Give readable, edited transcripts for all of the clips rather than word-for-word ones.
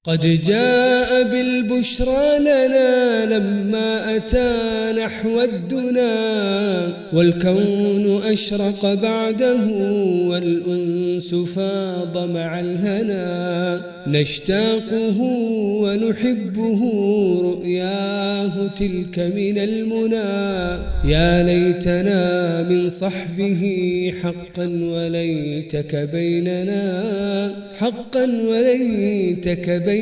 قد جاء بالبشرى لنا لما أتى نحو الدنا، والكون أشرق بعده والأنس فاض مع الهنا، نشتاقه ونحبه رؤياه تلك من المنى، يا ليتنا من صحبه حقا وليتك بيننا، حقا وليتك بيننا.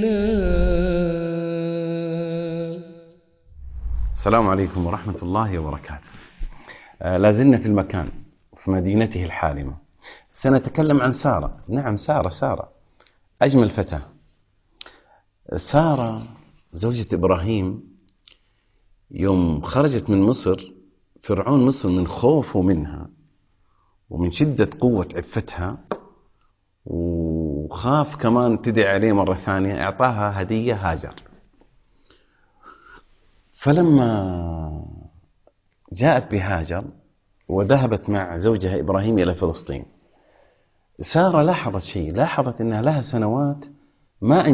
السلام عليكم ورحمة الله وبركاته. لازلنا في المكان في مدينته الحالمة، سنتكلم عن سارة. نعم، سارة أجمل فتاة. سارة زوجة إبراهيم يوم خرجت من مصر، فرعون مصر من خوفه منها ومن شدة قوة عفتها، وخاف كمان تدعي عليه مرة ثانية، أعطاها هدية هاجر. فلما جاءت بهاجر وذهبت مع زوجها إبراهيم إلى فلسطين، سارة لاحظت أنها لها سنوات ما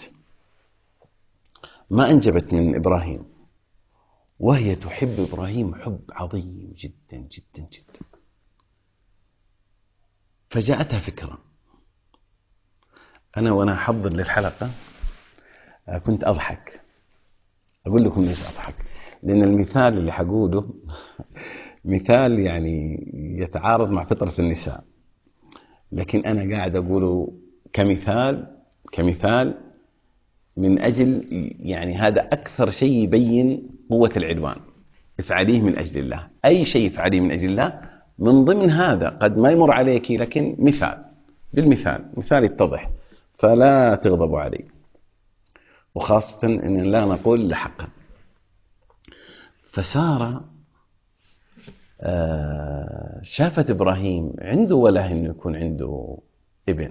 أنجبت من إبراهيم، وهي تحب إبراهيم حب عظيم جدا جدا جدا. فجاءتها فكرة. أنا وأنا أحضر للحلقة كنت أضحك. أقول لكم ليش أضحك، لأن المثال اللي حقوله مثال يعني يتعارض مع فطرة النساء، لكن أنا قاعد أقوله كمثال من أجل يعني هذا أكثر شيء يبين قوة العنوان. افعليه من أجل الله، أي شيء افعليه من أجل الله. من ضمن هذا قد ما يمر عليك، لكن مثال يتضح، فلا تغضبوا علي، وخاصة أن لا نقول لحقا. فسارة شافت إبراهيم عنده وله أنه يكون عنده ابن،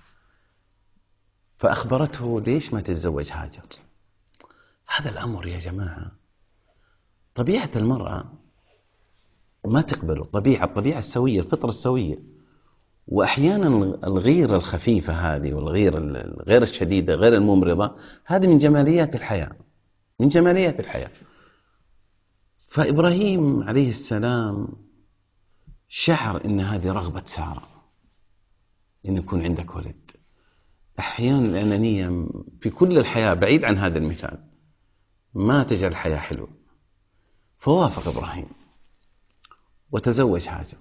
فأخبرته ليش ما تتزوج هاجر. هذا الأمر يا جماعة طبيعة المرأة ما تقبله، الطبيعة السوية، الفطرة السوية. وأحيانا الغيرة الخفيفة هذه، والغيرة غير الشديدة غير الممرضة، هذه من جماليات الحياة. فإبراهيم عليه السلام شعر إن هذه رغبة سارة، إن يكون عندك ولد. أحيانا الأنانية في كل الحياة بعيد عن هذا المثال ما تجعل الحياة حلوة. فوافق إبراهيم وتزوج هاجر،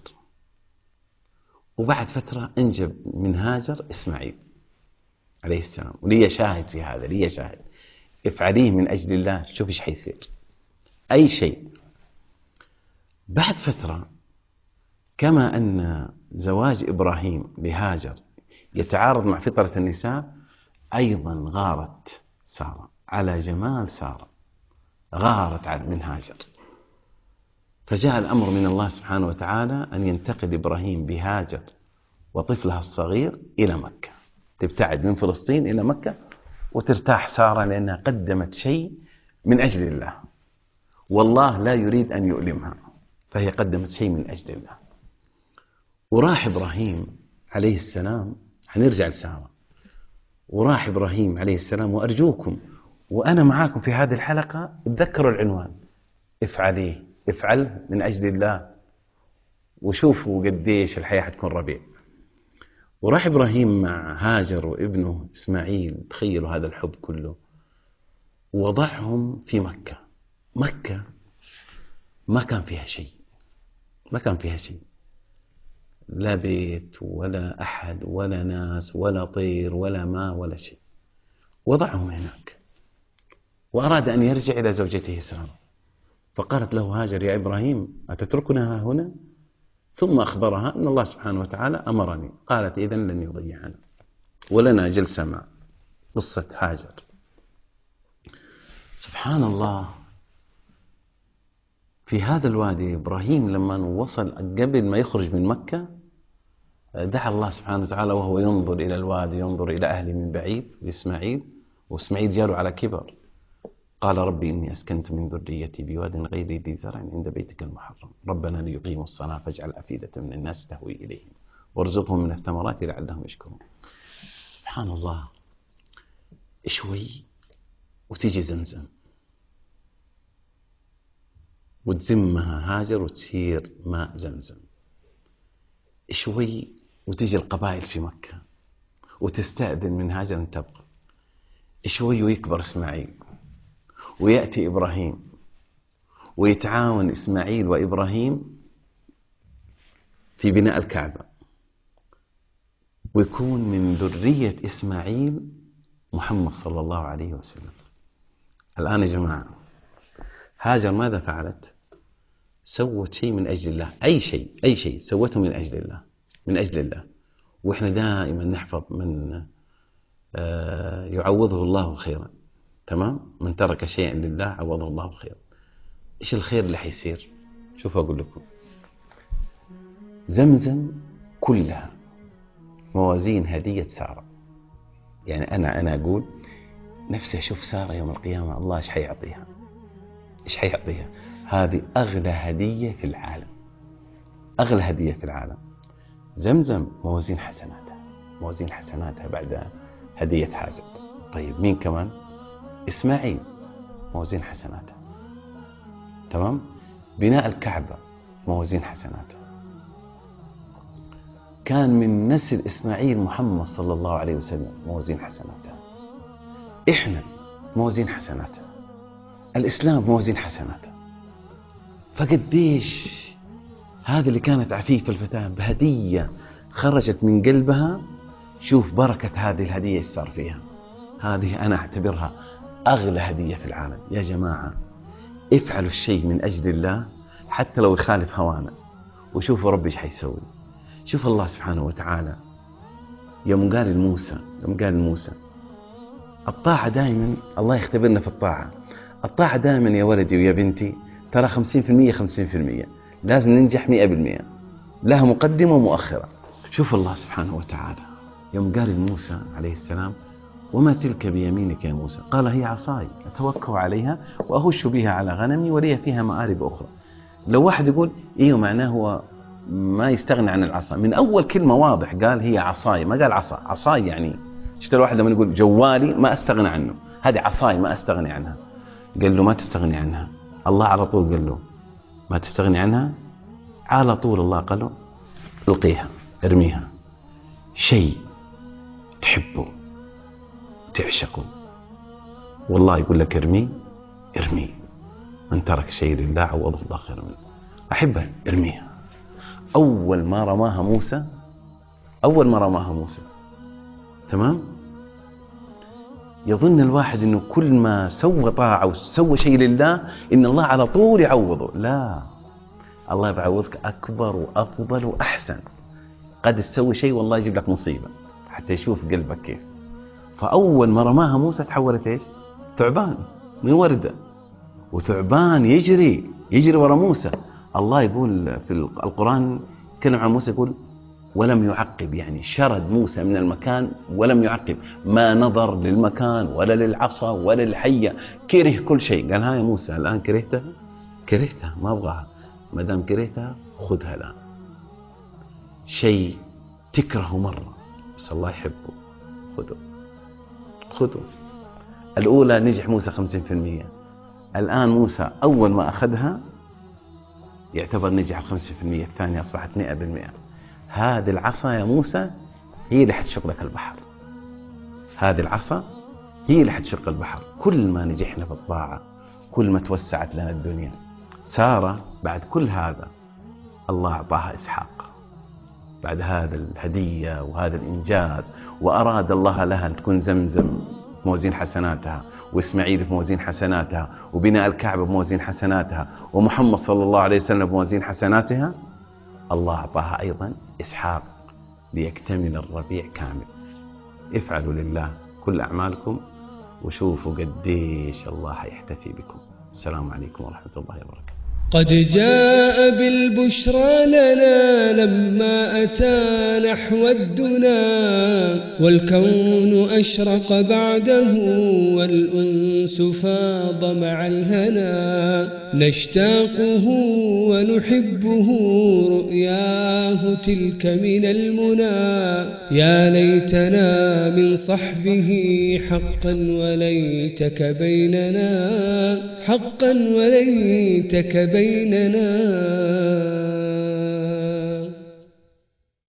وبعد فترة أنجب من هاجر إسماعيل عليه السلام. ولي شاهد في هذا، افعليه من أجل الله، شوف إيش حيصير، أي شيء. بعد فترة، كما أن زواج إبراهيم لهاجر يتعارض مع فطرة النساء، أيضا غارت سارة على جمال سارة، غارت من هاجر. فجاء الأمر من الله سبحانه وتعالى أن ينتقل إبراهيم بهاجر وطفلها الصغير إلى مكة، تبتعد من فلسطين إلى مكة، وترتاح سارة لأنها قدمت شيء من أجل الله، والله لا يريد أن يؤلمها، فهي قدمت شيء من أجل الله. وراح إبراهيم عليه السلام، هنرجع لسارة. وراح إبراهيم عليه السلام، وأرجوكم وأنا معاكم في هذه الحلقة تذكروا العنوان، افعل من أجل الله، وشوفوا قديش الحياة حتكون ربيع. وراح إبراهيم مع هاجر وابنه إسماعيل، تخيلوا هذا الحب كله، ووضعهم في مكة ما كان فيها شيء، لا بيت ولا أحد ولا ناس ولا طير ولا ماء ولا شيء. وضعهم هناك، وأراد أن يرجع إلى زوجته سارة، فقالت له هاجر: يا إبراهيم أتتركنا هنا؟ ثم أخبرها أن الله سبحانه وتعالى أمرني. قالت: إذن لن يضيعنا، ولنا جلسة مع قصة هاجر. سبحان الله، في هذا الوادي إبراهيم لما وصل قبل ما يخرج من مكة، دعا الله سبحانه وتعالى وهو ينظر إلى الوادي، ينظر إلى أهله من بعيد، لإسماعيل، وإسماعيل جاله على كبر. قال: ربي إني أسكنت من ذريتي بواد غير ذي زرع عند بيتك المحرم، ربنا ليقيموا الصلاة فاجعل أفئدة من الناس تهوي إليهم وارزقهم من الثمرات لعلهم يشكرون. سبحان الله، شوي وتيجي زمزم وتزمها هاجر وتصير ماء زمزم. شوي وتيجي القبائل في مكة وتستأذن من هاجر أن تبقى. شوي ويكبر إسماعيل ويأتي إبراهيم ويتعاون إسماعيل وإبراهيم في بناء الكعبة، ويكون من ذرية إسماعيل محمد صلى الله عليه وسلم. الآن يا جماعة هاجر ماذا فعلت؟ سوت شيء من أجل الله، أي شيء سوته من أجل الله، من أجل الله. وإحنا دائما نحفظ من يعوضه الله خيرا، تمام؟ من ترك شيئا لله عوضه الله خيرا. إيش الخير اللي حيصير؟ شوف أقول لكم، زمزم كلها موازين هدية سارة. يعني أنا أقول نفسي أشوف سارة يوم القيامة، الله إيش حيعطيها؟ إيش حيعطيها؟ هذه أغلى هدية في العالم، أغلى هدية في العالم. زمزم موازين حسناتها، موازين حسناتها بعد هدية هاجر. طيب مين كمان؟ إسماعيل موازين حسناتها، تمام؟ بناء الكعبة موازين حسناتها. كان من نسل إسماعيل محمد صلى الله عليه وسلم موازين حسناتها. إحنا موازين حسناتها، الإسلام موازين حسناتها. فقديش هذا اللي كانت عفيفة الفتاة بهدية خرجت من قلبها. شوف بركة هذه الهدية إيش صار فيها. هذه أنا أعتبرها أغلى هدية في العالم. يا جماعة افعلوا الشيء من أجل الله حتى لو يخالف هوانا، وشوفوا ربي إيش حيسوي. شوف الله سبحانه وتعالى يوم قال لموسى الطاعة دائما، الله يختبرنا في الطاعة. الطاعة دائما يا ولدي ويا بنتي ترى 50% 50%، لازم ننجح 100%، لها مقدمة ومؤخرة. شوف الله سبحانه وتعالى يوم قال لموسى عليه السلام وما تلك بيمينك يا موسى؟ قال هي عصاي أتوكل عليها وأهش بها على غنمي ولي فيها مآرب أخرى. لو واحد يقول إيه معناه هو ما يستغني عن العصا، من أول كلمة واضح قال هي عصاي، ما قال عصا. عصاي يعني شفت الواحد لما يقول جوالي ما أستغنى عنه، هذه عصاي ما أستغني عنها. قال له ما تستغني عنها. الله على طول قال له ما تستغني عنها، على طول الله قال له القيها، ارميها. شيء تحبه تعشقه والله يقول لك ارميه، من ترك شيء لله عوضه الله خير منه. أحبها ارميها. أول ما رماها موسى، تمام؟ يظن الواحد إنه كل ما سوى طاعة وسوى شيء لله إن الله على طول يعوضه. لا، الله يعوضك أكبر وأفضل وأحسن. قد تسوي شيء والله يجيب لك مصيبة حتى يشوف قلبك كيف. فأول ما رماها موسى تحولت إيش؟ ثعبان من وردة، وثعبان يجري ورا موسى. الله يقول في القرآن كلم عن موسى يقول ولم يعقب، يعني شرد موسى من المكان ولم يعقب، ما نظر للمكان ولا للعصا ولا للحية، كره كل شيء. قال ها يا موسى الآن كرهتها ما أبغاها، ما دام كرهتها خذها الآن. شيء تكره مرة بس الله يحبه خذه. الأولى نجح موسى 50%، الآن موسى أول ما أخذها يعتبر نجح 50%، الثانية أصبحت 100%. هذه العصا يا موسى هي اللي حتشق لك البحر، هذه العصا هي اللي حتشق البحر. كل ما نجحنا في الطاعة كل ما توسعت لنا الدنيا. سارة بعد كل هذا الله أعطاها إسحاق، بعد هذا الهدية وهذا الإنجاز، وأراد الله لها أن تكون زمزم بموازين حسناتها، وإسماعيل بموازين حسناتها، وبناء الكعبة بموازين حسناتها، ومحمد صلى الله عليه وسلم بموازين حسناتها. الله أعطاها أيضا إسحاق ليكتمل الربيع كامل. افعلوا لله كل أعمالكم وشوفوا قديش الله يحتفي بكم. السلام عليكم ورحمة الله وبركاته. قد جاء بالبشرى لنا لما أتى نحو الدنا، والكون أشرق بعده والأنس فاض مع الهنا. نشتاقه ونحبه رؤياه تلك من المنى. يا ليتنا من صحبه حقا وليتك بيننا، حقا وليتك بيننا.